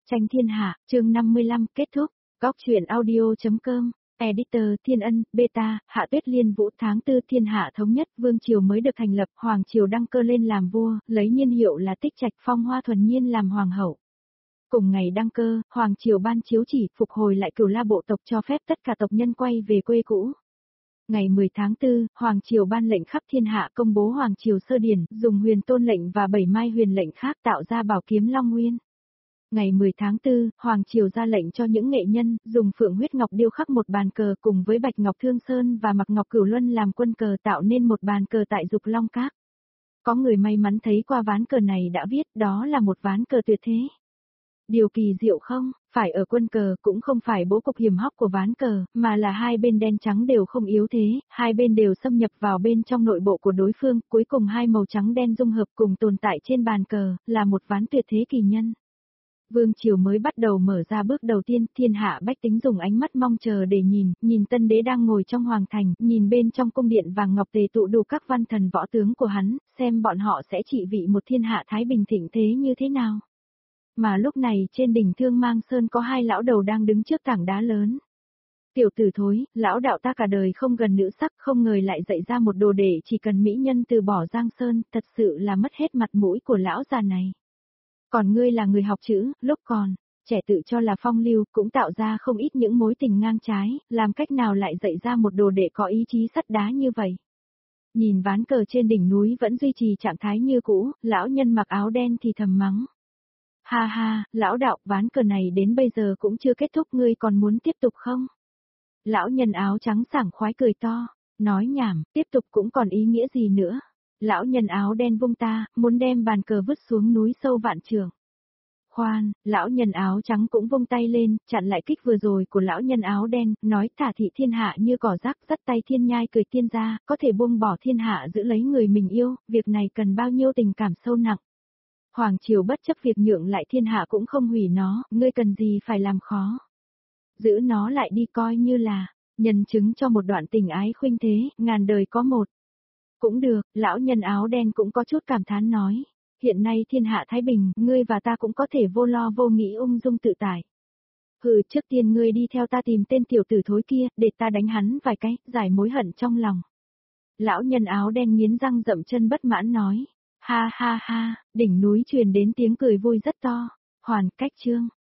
Tranh thiên hạ, chương 55, kết thúc. Góc truyện audio.com, editor Thiên Ân, beta, Hạ Tuyết Liên Vũ. Tháng 4 thiên hạ thống nhất, vương triều mới được thành lập, hoàng triều đăng cơ lên làm vua, lấy niên hiệu là Tích Trạch, phong Hoa Thuần Nhiên làm hoàng hậu. Cùng ngày đăng cơ, hoàng triều ban chiếu chỉ phục hồi lại Cửu La bộ tộc, cho phép tất cả tộc nhân quay về quê cũ. Ngày 10 tháng 4, hoàng triều ban lệnh khắp thiên hạ công bố hoàng triều sơ điển, dùng huyền tôn lệnh và 7 mai huyền lệnh khác tạo ra bảo kiếm Long Nguyên. Ngày 10 tháng 4, hoàng triều ra lệnh cho những nghệ nhân dùng phượng huyết ngọc điêu khắc một bàn cờ cùng với bạch ngọc Thương Sơn và mặc ngọc Cửu Luân làm quân cờ, tạo nên một bàn cờ tại Dục Long Các. Có người may mắn thấy qua ván cờ này đã viết đó là một ván cờ tuyệt thế. Điều kỳ diệu không, phải ở quân cờ cũng không phải bố cục hiểm hóc của ván cờ, mà là hai bên đen trắng đều không yếu thế, hai bên đều xâm nhập vào bên trong nội bộ của đối phương, cuối cùng hai màu trắng đen dung hợp cùng tồn tại trên bàn cờ, là một ván tuyệt thế kỳ nhân. Vương triều mới bắt đầu mở ra bước đầu tiên, thiên hạ bách tính dùng ánh mắt mong chờ để nhìn tân đế đang ngồi trong hoàng thành, nhìn bên trong cung điện vàng ngọc tề tụ đủ các văn thần võ tướng của hắn, xem bọn họ sẽ trị vị một thiên hạ thái bình thịnh thế như thế nào. Mà lúc này trên đỉnh Thương Mang Sơn có hai lão đầu đang đứng trước tảng đá lớn. Tiểu tử thối, lão đạo ta cả đời không gần nữ sắc, không ngờ lại dạy ra một đồ để chỉ cần mỹ nhân từ bỏ Giang Sơn, thật sự là mất hết mặt mũi của lão già này. Còn ngươi là người học chữ, lúc còn trẻ tự cho là phong lưu, cũng tạo ra không ít những mối tình ngang trái, làm cách nào lại dạy ra một đồ đệ có ý chí sắt đá như vậy. Nhìn ván cờ trên đỉnh núi vẫn duy trì trạng thái như cũ, lão nhân mặc áo đen thì thầm mắng. Ha ha, lão đạo, ván cờ này đến bây giờ cũng chưa kết thúc, ngươi còn muốn tiếp tục không? Lão nhân áo trắng sảng khoái cười to, nói nhảm, tiếp tục cũng còn ý nghĩa gì nữa. Lão nhân áo đen vung ta, muốn đem bàn cờ vứt xuống núi sâu vạn trượng. Khoan, lão nhân áo trắng cũng vung tay lên, chặn lại kích vừa rồi của lão nhân áo đen, nói thả thị thiên hạ như cỏ rác, dắt tay thiên nhai cười tiên ra, có thể buông bỏ thiên hạ giữ lấy người mình yêu, việc này cần bao nhiêu tình cảm sâu nặng. Hoàng triều bất chấp việc nhượng lại thiên hạ cũng không hủy nó, ngươi cần gì phải làm khó. Giữ nó lại đi coi như là nhân chứng cho một đoạn tình ái khuynh thế, ngàn đời có một. Cũng được, lão nhân áo đen cũng có chút cảm thán nói. Hiện nay thiên hạ thái bình, ngươi và ta cũng có thể vô lo vô nghĩ ung dung tự tại. Hừ, trước tiên ngươi đi theo ta tìm tên tiểu tử thối kia, để ta đánh hắn vài cái, giải mối hận trong lòng. Lão nhân áo đen nghiến răng dậm chân bất mãn nói. Ha ha ha, đỉnh núi truyền đến tiếng cười vui rất to. Hoàn cách chương.